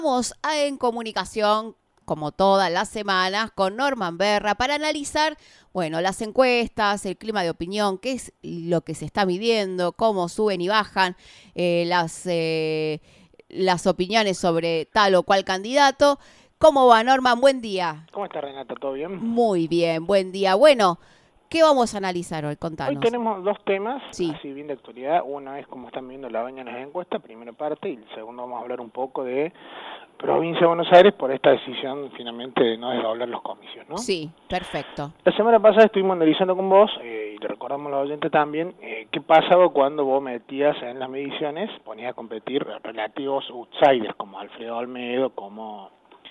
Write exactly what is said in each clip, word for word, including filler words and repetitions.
Estamos en comunicación, como todas las semanas, con Norman Berra para analizar, bueno, las encuestas, el clima de opinión, qué es lo que se está midiendo, cómo suben y bajan eh, las, eh, las opiniones sobre tal o cual candidato. ¿Cómo va, Norman? Buen día. ¿Cómo está, Renata? ¿Todo bien? Muy bien, buen día. Bueno, ¿qué vamos a analizar hoy? Contanos. Hoy tenemos dos temas, sí. así bien de actualidad. Uno es cómo están viendo la baña en las encuestas, primera parte, y el segundo vamos a hablar un poco de Provincia de Buenos Aires por esta decisión finalmente de no desdoblar los comicios, ¿no? Sí, perfecto. La semana pasada estuvimos analizando con vos, eh, y le recordamos a los oyentes también, eh, qué pasaba cuando vos metías en las mediciones, ponías a competir relativos outsiders como Alfredo Olmedo, como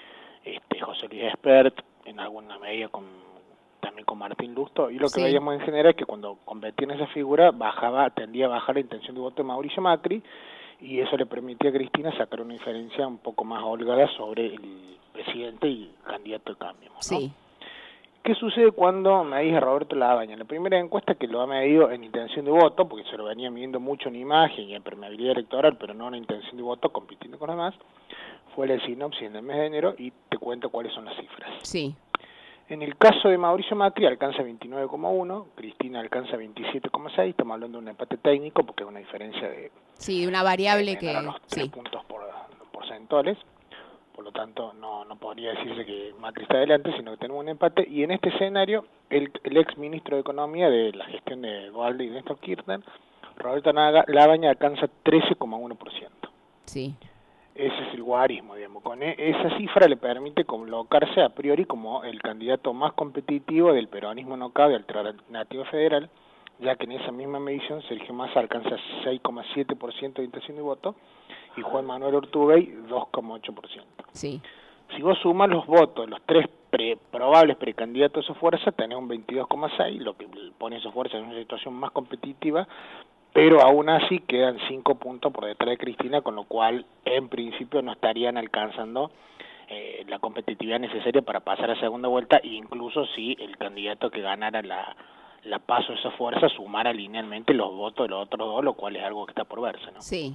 este José Luis Espert, en alguna medida con también con Martín Lusto, y lo que Sí. veíamos en general es que cuando competía en esa figura bajaba, tendía a bajar la intención de voto de Mauricio Macri, y eso le permitía a Cristina sacar una diferencia un poco más holgada sobre el presidente y candidato de Cambiemos, ¿no? Sí. ¿Qué sucede cuando medís a Roberto Labaña? La primera encuesta que lo ha medido en intención de voto, porque se lo venía midiendo mucho en imagen y en permeabilidad electoral, pero no en intención de voto, compitiendo con los demás, fue la Sinopsis en el mes de enero, y te cuento cuáles son las cifras. Sí. En el caso de Mauricio Macri alcanza veintinueve coma uno, Cristina alcanza veintisiete coma seis, estamos hablando de un empate técnico porque es una diferencia de... Sí, una variable eh, que... los tres sí. puntos por, porcentuales, por lo tanto no, no podría decirse que Macri está adelante, sino que tenemos un empate, y en este escenario el, el ex ministro de Economía de la gestión de Dualde y Néstor Kirchner, Roberto Labaña, alcanza trece coma uno por ciento. Sí. Ese es el guarismo, digamos. Con esa cifra le permite colocarse a priori como el candidato más competitivo del peronismo no cabe alternativo federal, ya que en esa misma medición Sergio Massa alcanza seis coma siete por ciento de intención de voto y Juan Manuel Urtubey dos coma ocho por ciento. Sí. Si vos sumas los votos, los tres pre probables precandidatos de su fuerza, tenés un veintidós coma seis, lo que pone a su fuerza en una situación más competitiva, pero aún así quedan cinco puntos por detrás de Cristina, con lo cual en principio no estarían alcanzando eh, la competitividad necesaria para pasar a segunda vuelta, incluso si el candidato que ganara la, la paso esa fuerza sumara linealmente los votos de los otros dos, lo cual es algo que está por verse, ¿no? Sí.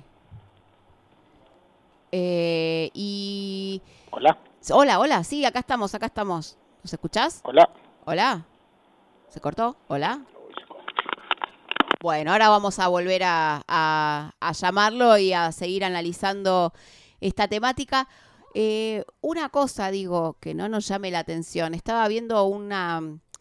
Eh, y... Hola. Hola, hola, sí, acá estamos, acá estamos. ¿Nos escuchás? Hola. Hola. ¿Se cortó? Hola. Bueno, ahora vamos a volver a, a, a llamarlo y a seguir analizando esta temática. Eh, una cosa, digo, que no nos llame la atención. Estaba viendo una,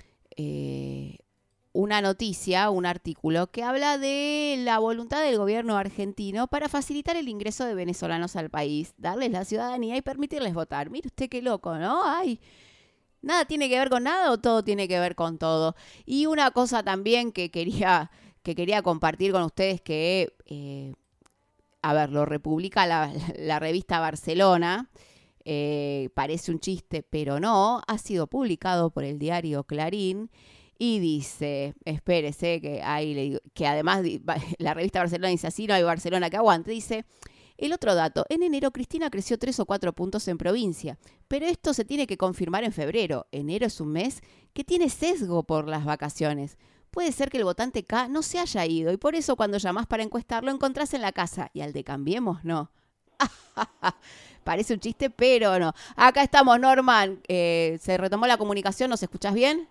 eh, una noticia, un artículo, que habla de la voluntad del gobierno argentino para facilitar el ingreso de venezolanos al país, darles la ciudadanía y permitirles votar. Mire usted qué loco, ¿no? Ay, nada tiene que ver con nada o todo tiene que ver con todo. Y una cosa también que quería... que quería compartir con ustedes que, eh, a ver, lo republica la, la revista Barcelona, eh, parece un chiste, pero no, ha sido publicado por el diario Clarín y dice, espérese, que, hay, que además la revista Barcelona dice, así no hay Barcelona que aguante, dice... El otro dato, en enero Cristina creció tres o cuatro puntos en provincia, pero esto se tiene que confirmar en febrero. Enero es un mes que tiene sesgo por las vacaciones. Puede ser que el votante K no se haya ido y por eso cuando llamás para encuestarlo encontrás en la casa y al de Cambiemos no. Parece un chiste, pero no. Acá estamos, Norman. Eh, ¿Se retomó la comunicación? ¿Nos escuchás bien?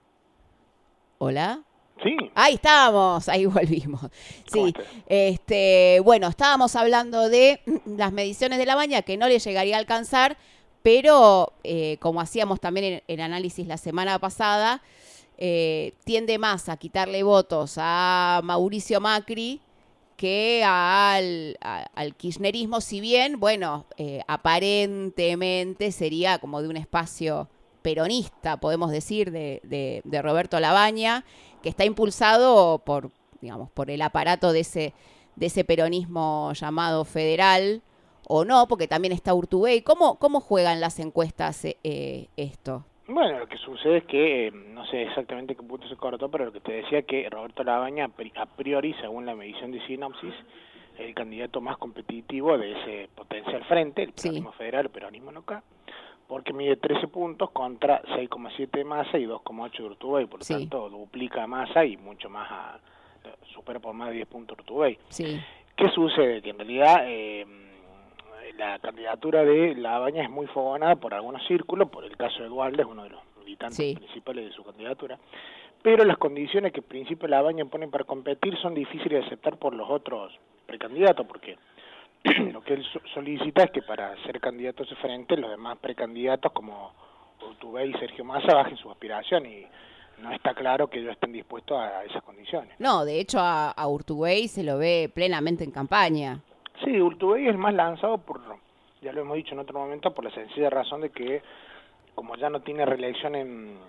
¿Hola? Sí. Ahí estamos, ahí volvimos. Sí, este, bueno, estábamos hablando de las mediciones de la baña que no le llegaría a alcanzar, pero eh, como hacíamos también en el análisis la semana pasada, eh, tiende más a quitarle votos a Mauricio Macri que al, a, al kirchnerismo, si bien, bueno, eh, aparentemente sería como de un espacio peronista, podemos decir, de, de, de Roberto Labaña, que está impulsado por, digamos, por el aparato de ese, de ese peronismo llamado federal, o no, porque también está Urtubey. ¿Cómo, cómo juegan las encuestas eh, esto? Bueno, lo que sucede es que, eh, no sé exactamente qué punto se cortó, pero lo que te decía que Roberto Labaña, a priori, según la medición de Sinopsis, es el candidato más competitivo de ese potencial frente, el peronismo sí. federal, el peronismo local, porque mide trece puntos contra seis coma siete de Massa y dos coma ocho de Urtubey, por lo sí. tanto duplica a Massa y mucho más, a, supera por más de diez puntos Urtubey. Sí. ¿Qué sucede? Que en realidad... Eh, la candidatura de Labaña es muy fogonada por algunos círculos, por el caso de Dualde, es uno de los militantes sí. principales de su candidatura, pero las condiciones que el principio Labaña pone para competir son difíciles de aceptar por los otros precandidatos, porque lo que él solicita es que para ser candidato a ese frente, los demás precandidatos como Urtubey y Sergio Massa bajen su aspiración, y no está claro que ellos estén dispuestos a esas condiciones. No, de hecho a, a Urtubey se lo ve plenamente en campaña. Sí, Urtubey es más lanzado por, ya lo hemos dicho en otro momento, por la sencilla razón de que como ya no tiene reelección en,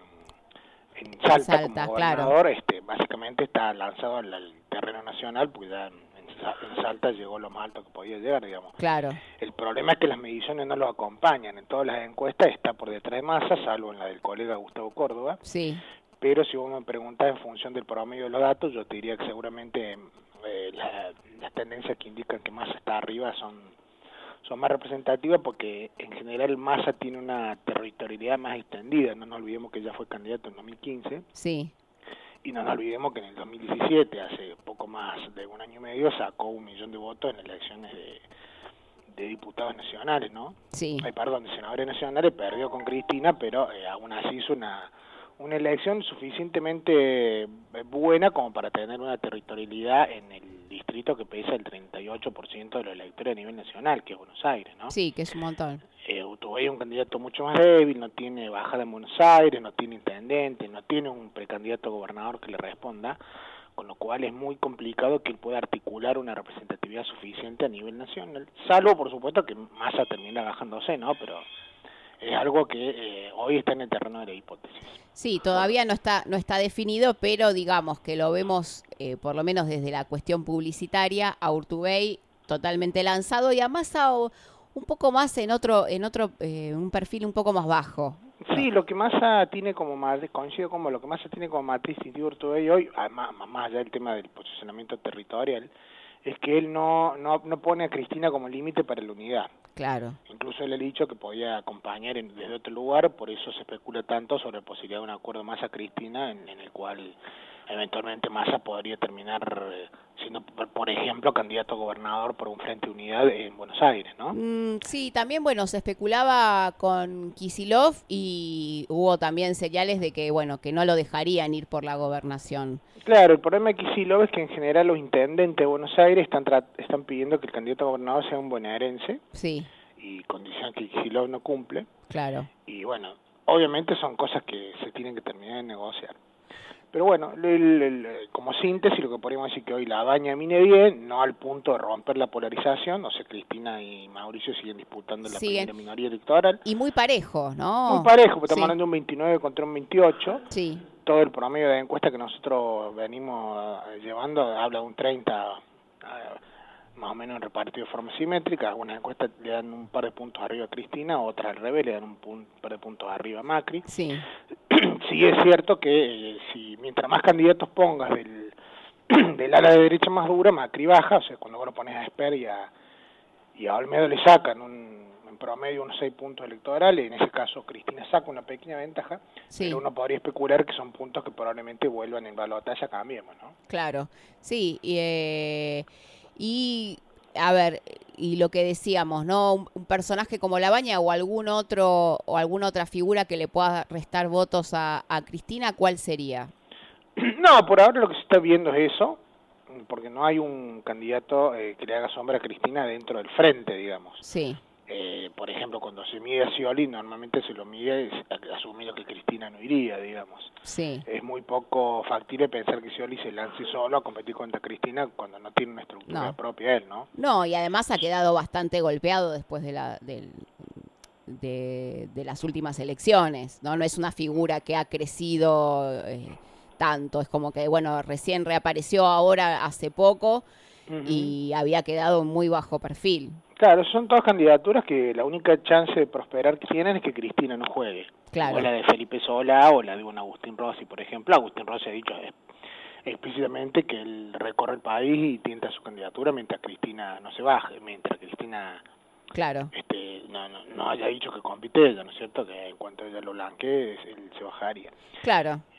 en Salta, Salta como gobernador, claro. este, básicamente está lanzado al, al terreno nacional, porque ya en, en Salta llegó lo más alto que podía llegar, digamos. Claro. El problema es que las mediciones no lo acompañan, en todas las encuestas está por detrás de Massa, salvo en la del colega Gustavo Córdoba. Sí. Pero si vos me preguntás en función del promedio de los datos, yo te diría que seguramente eh, la, las tendencias que indican que Massa está arriba son, son más representativas, porque en general Massa tiene una territorialidad más extendida. No nos olvidemos que ya fue candidato en dos mil quince. Sí. Y no nos olvidemos que en el dos mil diecisiete, hace poco más de un año y medio, sacó un millón de votos en elecciones de, de diputados nacionales, ¿no? Sí. Ay, perdón, de senadores nacionales, perdió con Cristina, pero eh, aún así hizo una... una elección suficientemente buena como para tener una territorialidad en el distrito que pesa el treinta y ocho por ciento de los electores a nivel nacional, que es Buenos Aires, ¿no? Sí, que es un montón. Eh, Urtubey es un candidato mucho más débil, no tiene bajada en Buenos Aires, no tiene intendente, no tiene un precandidato a gobernador que le responda, con lo cual es muy complicado que él pueda articular una representatividad suficiente a nivel nacional, salvo, por supuesto, que Massa termina bajándose, ¿no? Pero es algo que eh, hoy está en el terreno de la hipótesis. Sí, todavía no está no está definido, pero digamos que lo vemos, eh, por lo menos desde la cuestión publicitaria, a Urtubey totalmente lanzado y a Massa un poco más en otro, en otro eh, un perfil un poco más bajo. Sí, lo que Massa tiene como más, coincido como lo que Massa tiene como matriz distintivo Urtubey hoy, además, más allá del tema del posicionamiento territorial, es que él no, no, no pone a Cristina como límite para la unidad. Claro. Incluso él ha dicho que podía acompañar en, desde otro lugar, por eso se especula tanto sobre la posibilidad de un acuerdo Massa-Cristina en, en el cual eventualmente Massa podría terminar eh, siendo, por ejemplo, candidato a gobernador por un Frente de Unidad en Buenos Aires, ¿no? Mm, sí, también, bueno, se especulaba con Kicillof y hubo también señales de que, bueno, que no lo dejarían ir por la gobernación. Claro, el problema de Kicillof es que en general los intendentes de Buenos Aires están están pidiendo que el candidato a gobernador sea un bonaerense. Sí. Y condición que Kicillof no cumple. Claro. Y bueno, obviamente son cosas que se tienen que terminar de negociar. Pero bueno, el, el, el, como síntesis, lo que podríamos decir que hoy Labaña mine bien, no al punto de romper la polarización, o sea, Cristina y Mauricio siguen disputando la siguen. primera minoría electoral. Y muy parejo, ¿no? Muy parejo, porque estamos sí. hablando de un veintinueve contra un veintiocho. Sí. Todo el promedio de encuesta que nosotros venimos llevando habla de un treinta, más o menos repartido de forma simétrica. Algunas encuestas le dan un par de puntos arriba a Cristina, otras al revés le dan un, un par de puntos arriba a Macri. Sí. Sí es cierto que eh, si mientras más candidatos pongas del, del ala de derecha más dura, Macri baja, o sea, cuando vos lo pones a Esper y a, y a Olmedo le sacan un, en promedio unos seis puntos electorales, en ese caso Cristina saca una pequeña ventaja, sí. Pero uno podría especular que son puntos que probablemente vuelvan en balotaje, cambiemos, ¿no? Claro, sí, y... Eh... Y, a ver, y lo que decíamos, ¿no? Un, un personaje como Labaña o algún otro o alguna otra figura que le pueda restar votos a, a Cristina, ¿cuál sería? No, por ahora lo que se está viendo es eso, porque no hay un candidato eh, que le haga sombra a Cristina dentro del frente, digamos. Sí. Eh, por ejemplo, cuando se mide a Scioli, normalmente se lo mide asumiendo que Cristina no iría, digamos. Sí. Es muy poco factible pensar que Scioli se lance solo a competir contra Cristina cuando no tiene una estructura no. propia él, ¿no? No, y además ha quedado bastante golpeado después de la del, de, de las últimas elecciones, ¿no? No es una figura que ha crecido eh, tanto, es como que, bueno, recién reapareció ahora hace poco uh-huh. y había quedado muy bajo perfil. Claro, son todas candidaturas que la única chance de prosperar que tienen es que Cristina no juegue. Claro. O la de Felipe Solá o la de un Agustín Rossi, por ejemplo. Agustín Rossi ha dicho explícitamente que él recorre el país y tienta su candidatura mientras Cristina no se baje, mientras Cristina claro. este, no, no, no haya dicho que compite ella, ¿no es cierto? Que en cuanto ella lo blanquee, él se bajaría. Claro.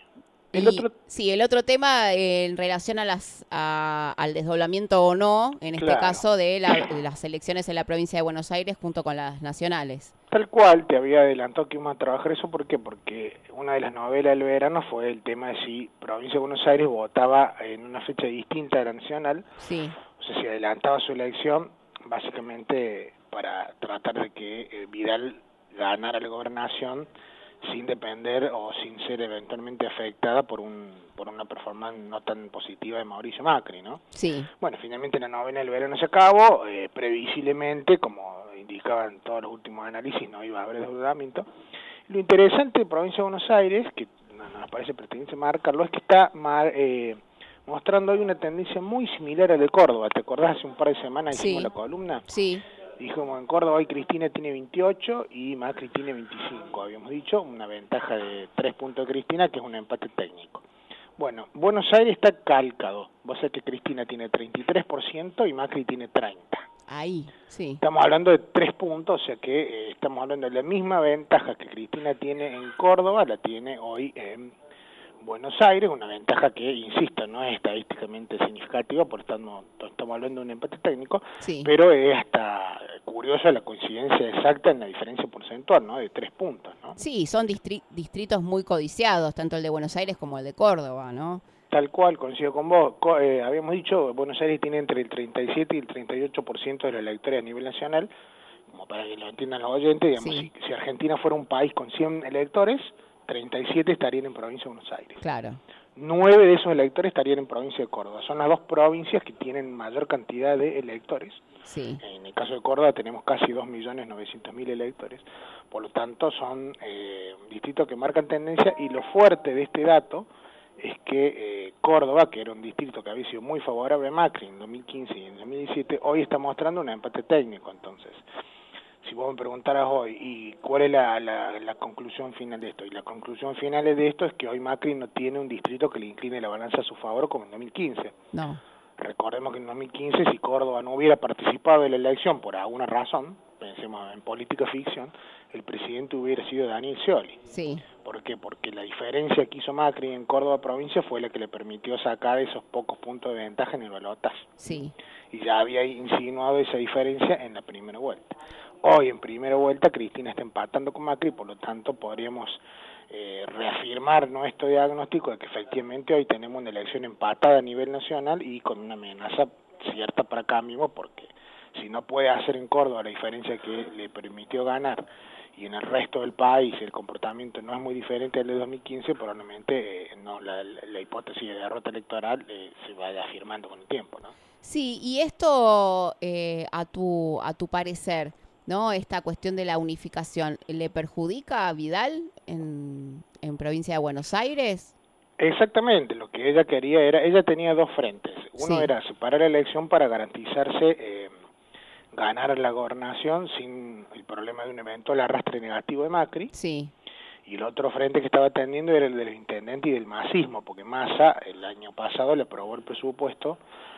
El y, otro... Sí, el otro tema eh, en relación a las a, al desdoblamiento o no, en este Claro. caso de, la, de las elecciones en la provincia de Buenos Aires junto con las nacionales. Tal cual, te había adelantado que íbamos a trabajar eso, ¿por qué? Porque una de las novelas del verano fue el tema de si Provincia de Buenos Aires votaba en una fecha distinta a la nacional, Sí. o sea, si adelantaba su elección, básicamente para tratar de que eh, Vidal ganara la gobernación sin depender o sin ser eventualmente afectada por un por una performance no tan positiva de Mauricio Macri, ¿no? Sí. Bueno, finalmente la novela del verano se acabó, eh, previsiblemente, como indicaban todos los últimos análisis, no iba a haber desdoblamiento. Lo interesante de Provincia de Buenos Aires, que no, no nos parece pertinente marcarlo, es que está mar, eh, mostrando hoy una tendencia muy similar a la de Córdoba. ¿Te acordás? Hace un par de semanas hicimos Sí. la columna. Sí. Dijimos, en Córdoba hoy Cristina tiene veintiocho y Macri tiene veinticinco, habíamos dicho, una ventaja de tres puntos de Cristina, que es un empate técnico. Bueno, Buenos Aires está calcado, vos sabés que Cristina tiene treinta y tres por ciento y Macri tiene treinta por ciento. Ahí, sí. Estamos hablando de tres puntos, o sea que eh, estamos hablando de la misma ventaja que Cristina tiene en Córdoba, la tiene hoy en Buenos Aires, una ventaja que, insisto, no es estadísticamente significativa, porque estamos, estamos hablando de un empate técnico, Sí. pero es hasta curiosa la coincidencia exacta en la diferencia porcentual, ¿no? De tres puntos, ¿no? Sí, son distri distritos muy codiciados, tanto el de Buenos Aires como el de Córdoba, ¿no? Tal cual, coincido con vos. Co eh, habíamos dicho, Buenos Aires tiene entre el treinta y siete y el treinta y ocho por ciento de los electores a nivel nacional, como para que lo entiendan los oyentes, digamos, Sí. si, si Argentina fuera un país con cien electores, treinta y siete estarían en Provincia de Buenos Aires. Claro. nueve de esos electores estarían en Provincia de Córdoba. Son las dos provincias que tienen mayor cantidad de electores. Sí. En el caso de Córdoba tenemos casi dos millones novecientos mil electores. Por lo tanto, son eh, distritos que marcan tendencia, y lo fuerte de este dato es que eh, Córdoba, que era un distrito que había sido muy favorable a Macri en dos mil quince y en dos mil diecisiete, hoy está mostrando un empate técnico. Entonces, si vos me preguntaras hoy, ¿y cuál es la, la, la conclusión final de esto? Y la conclusión final de esto es que hoy Macri no tiene un distrito que le incline la balanza a su favor como en dos mil quince. No. Recordemos que en dos mil quince, si Córdoba no hubiera participado de la elección por alguna razón, pensemos en política ficción, el presidente hubiera sido Daniel Scioli. Sí. ¿Por qué? Porque la diferencia que hizo Macri en Córdoba provincia fue la que le permitió sacar esos pocos puntos de ventaja en el balotaje. Sí. Y ya había insinuado esa diferencia en la primera vuelta. Hoy en primera vuelta Cristina está empatando con Macri, por lo tanto podríamos eh, reafirmar nuestro diagnóstico de que efectivamente hoy tenemos una elección empatada a nivel nacional y con una amenaza cierta para acá mismo, porque si no puede hacer en Córdoba la diferencia que le permitió ganar y en el resto del país el comportamiento no es muy diferente al de dos mil quince, probablemente eh, no la, la, la hipótesis de derrota electoral eh, se vaya afirmando con el tiempo, ¿no? Sí, y esto eh, a tu a tu parecer, ¿no? Esta cuestión de la unificación, ¿le perjudica a Vidal en, en provincia de Buenos Aires? Exactamente, lo que ella quería era, ella tenía dos frentes. Uno Sí. era separar la elección para garantizarse eh, ganar la gobernación sin el problema de un eventual arrastre negativo de Macri. Sí. Y el otro frente que estaba atendiendo era el del intendente y del masismo, porque Massa el año pasado le aprobó el presupuesto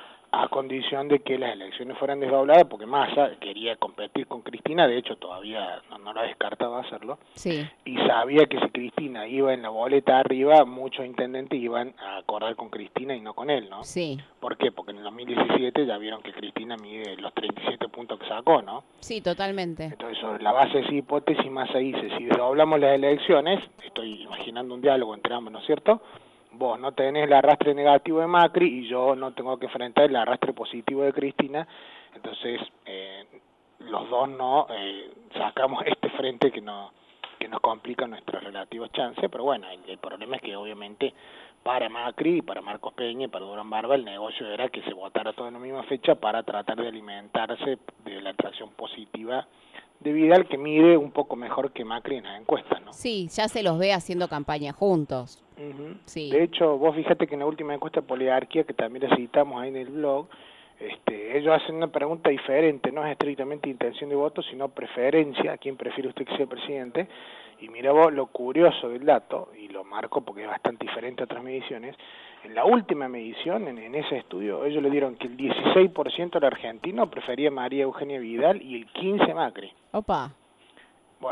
a condición de que las elecciones fueran desdobladas, porque Massa quería competir con Cristina, de hecho todavía no, no lo ha descartado hacerlo, Sí. y sabía que si Cristina iba en la boleta arriba, muchos intendentes iban a acordar con Cristina y no con él, ¿no? Sí. ¿Por qué? Porque en el dos mil diecisiete ya vieron que Cristina mide los treinta y siete puntos que sacó, ¿no? Sí, totalmente. Entonces, sobre la base de esa hipótesis, Massa dice, si desdoblamos las elecciones, estoy imaginando un diálogo entre ambos, ¿no es cierto?, vos no tenés el arrastre negativo de Macri y yo no tengo que enfrentar el arrastre positivo de Cristina, entonces eh, los dos no eh, sacamos este frente que, no, que nos complica nuestros relativos chances, pero bueno, el, el problema es que obviamente para Macri, para Marcos Peña y para Durán Barba el negocio era que se votara todo en la misma fecha para tratar de alimentarse de la atracción positiva de Vidal, que mide un poco mejor que Macri en las encuestas, ¿no? Sí, ya se los ve haciendo campaña juntos. Uh-huh. Sí. De hecho, vos fíjate que en la última encuesta de Poliarquía, que también la citamos ahí en el blog, este, ellos hacen una pregunta diferente, no es estrictamente intención de voto, sino preferencia, a quién prefiere usted que sea presidente, y mira vos lo curioso del dato, y lo marco porque es bastante diferente a otras mediciones, en la última medición, en, en ese estudio, ellos le dieron que el dieciséis por ciento del argentino prefería a María Eugenia Vidal y el quince por ciento Macri. Opa. Bueno, sí,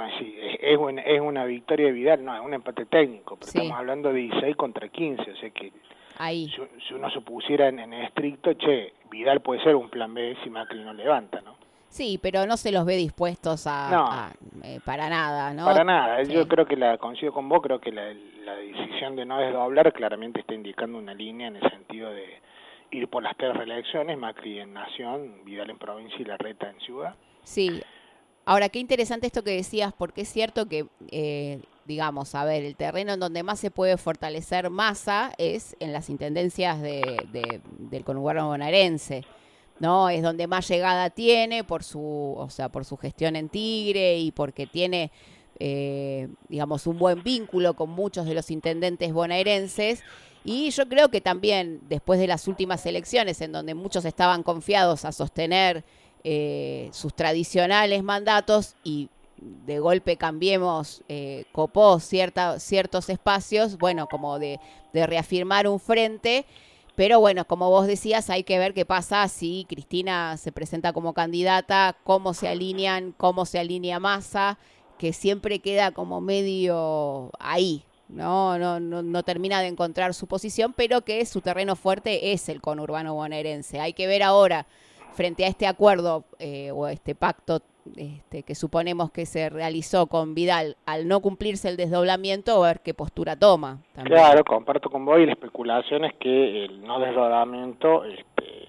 es, una, es una victoria de Vidal, no, es un empate técnico, pero Sí. estamos hablando de dieciséis contra quince, o sea que Ahí. si, si uno se pusiera en, en estricto, che, Vidal puede ser un plan B si Macri no levanta, ¿no? Sí, pero no se los ve dispuestos a, No. a, eh, para nada, ¿no? Para nada, Sí. yo creo que la coincido con vos, creo que la, la decisión de no desdoblar claramente está indicando una línea en el sentido de ir por las tres reelecciones, Macri en Nación, Vidal en provincia y Larreta en ciudad. Sí. Ahora, qué interesante esto que decías, porque es cierto que, eh, digamos, a ver, el terreno en donde más se puede fortalecer Massa es en las intendencias de, de, del conurbano bonaerense, ¿no? Es donde más llegada tiene por su, o sea, por su gestión en Tigre y porque tiene, eh, digamos, un buen vínculo con muchos de los intendentes bonaerenses. Y yo creo que también después de las últimas elecciones, en donde muchos estaban confiados a sostener eh, sus tradicionales mandatos y de golpe Cambiemos eh, copó cierta, ciertos espacios, bueno, como de, de reafirmar un frente. Pero bueno, como vos decías, hay que ver qué pasa si Cristina se presenta como candidata, cómo se alinean, cómo se alinea Massa, que siempre queda como medio ahí, ¿no? No, no, no termina de encontrar su posición, pero que su terreno fuerte es el conurbano bonaerense. Hay que ver ahora, frente a este acuerdo eh, o este pacto este, que suponemos que se realizó con Vidal, al no cumplirse el desdoblamiento, ver qué postura toma. También. Claro, comparto con vos y la especulación es que el no desdoblamiento este,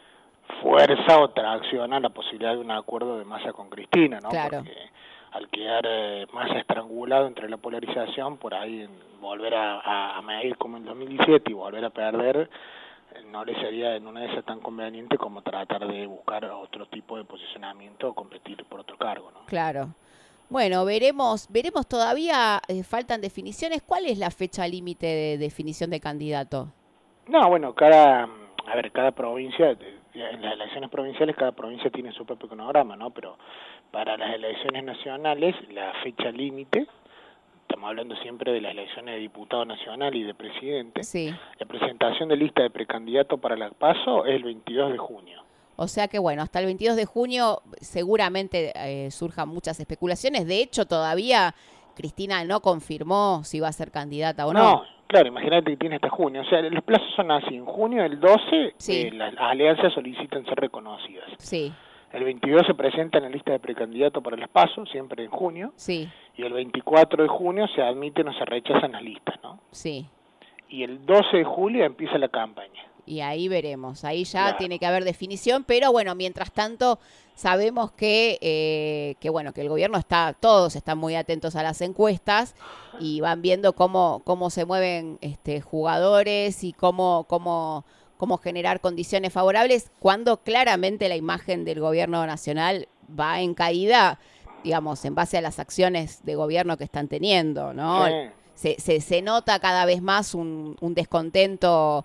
fuerza o tracciona la posibilidad de un acuerdo de Massa con Cristina, ¿no? Claro. Porque al quedar eh, Massa estrangulado entre la polarización, por ahí en volver a, a, a medir como en dos mil diecisiete y volver a perder, no le sería en una de esas tan conveniente como tratar de buscar otro tipo de posicionamiento o competir por otro cargo, ¿no? Claro. Bueno, veremos, veremos todavía, eh, faltan definiciones. ¿Cuál es la fecha límite de definición de candidato? No, bueno, cada, a ver, cada provincia, en las elecciones provinciales cada provincia tiene su propio cronograma, ¿no? Pero para las elecciones nacionales la fecha límite, estamos hablando siempre de las elecciones de diputado nacional y de presidente, Sí. la presentación de lista de precandidato para la PASO es el veintidós de junio. O sea que, bueno, hasta el veintidós de junio seguramente eh, surjan muchas especulaciones. De hecho, todavía Cristina no confirmó si va a ser candidata o no. No, claro, imagínate que tiene hasta junio. O sea, los plazos son así. En junio, el doce, Sí. eh, las, las alianzas solicitan ser reconocidas. Sí, El veintidós se presenta en la lista de precandidato para las PASO, siempre en junio. sí, Y el veinticuatro de junio se admiten o se rechazan las listas, ¿no? sí. Y el doce de julio empieza la campaña. Y ahí veremos, ahí ya Claro. tiene que haber definición, pero bueno, mientras tanto sabemos que, eh, que bueno, que el gobierno está, todos están muy atentos a las encuestas y van viendo cómo, cómo se mueven este, jugadores y cómo, cómo, cómo generar condiciones favorables, cuando claramente la imagen del gobierno nacional va en caída, digamos, en base a las acciones de gobierno que están teniendo, ¿no? Sí. Se, se, se nota cada vez más un, un descontento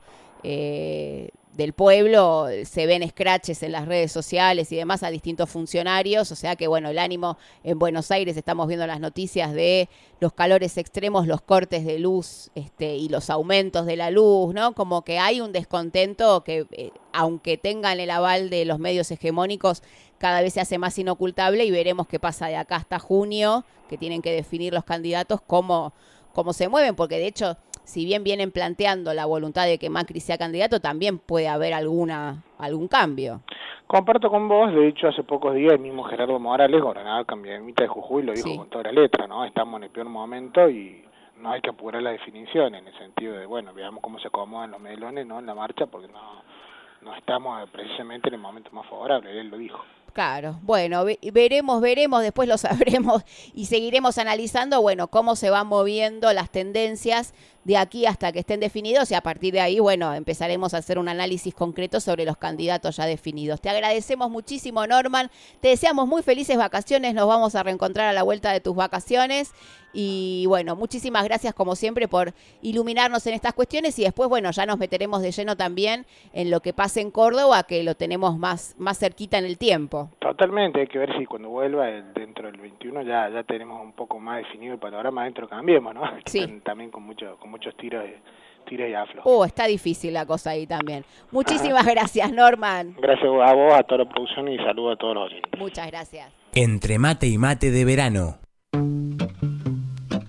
eh, del pueblo, se ven scratches en las redes sociales y demás a distintos funcionarios, o sea que bueno, el ánimo en Buenos Aires, estamos viendo las noticias de los calores extremos, los cortes de luz este, y los aumentos de la luz, ¿no? Como que hay un descontento que, eh, aunque tengan el aval de los medios hegemónicos, cada vez se hace más inocultable y veremos qué pasa de acá hasta junio, que tienen que definir los candidatos cómo, cómo se mueven, porque de hecho, si bien vienen planteando la voluntad de que Macri sea candidato, también puede haber alguna algún cambio. Comparto con vos, de hecho hace pocos días el mismo Gerardo Morales, gobernador cambiamita de Jujuy, lo dijo Sí. con toda la letra, ¿no? Estamos en el peor momento y no hay que apurar la definición en el sentido de, bueno, veamos cómo se acomodan los melones, ¿no? En la marcha, porque no, no estamos precisamente en el momento más favorable, él lo dijo. Claro, bueno, ve- veremos, veremos, después lo sabremos y seguiremos analizando, bueno, cómo se van moviendo las tendencias de aquí hasta que estén definidos y a partir de ahí, bueno, empezaremos a hacer un análisis concreto sobre los candidatos ya definidos. Te agradecemos muchísimo, Norman, te deseamos muy felices vacaciones, nos vamos a reencontrar a la vuelta de tus vacaciones y bueno, muchísimas gracias como siempre por iluminarnos en estas cuestiones y después, bueno, ya nos meteremos de lleno también en lo que pasa en Córdoba, que lo tenemos más, más cerquita en el tiempo. Totalmente, hay que ver si cuando vuelva el, dentro del veintiuno ya ya tenemos un poco más definido el panorama dentro de Cambiemos, ¿no? Que Sí. están también con mucho con muchos tiros de, tiros y aflos. Oh, está difícil la cosa ahí también. Muchísimas gracias, Norman. Gracias a vos, a toda la producción y saludos a todos los oyentes. Muchas gracias. Entre mate y mate de verano.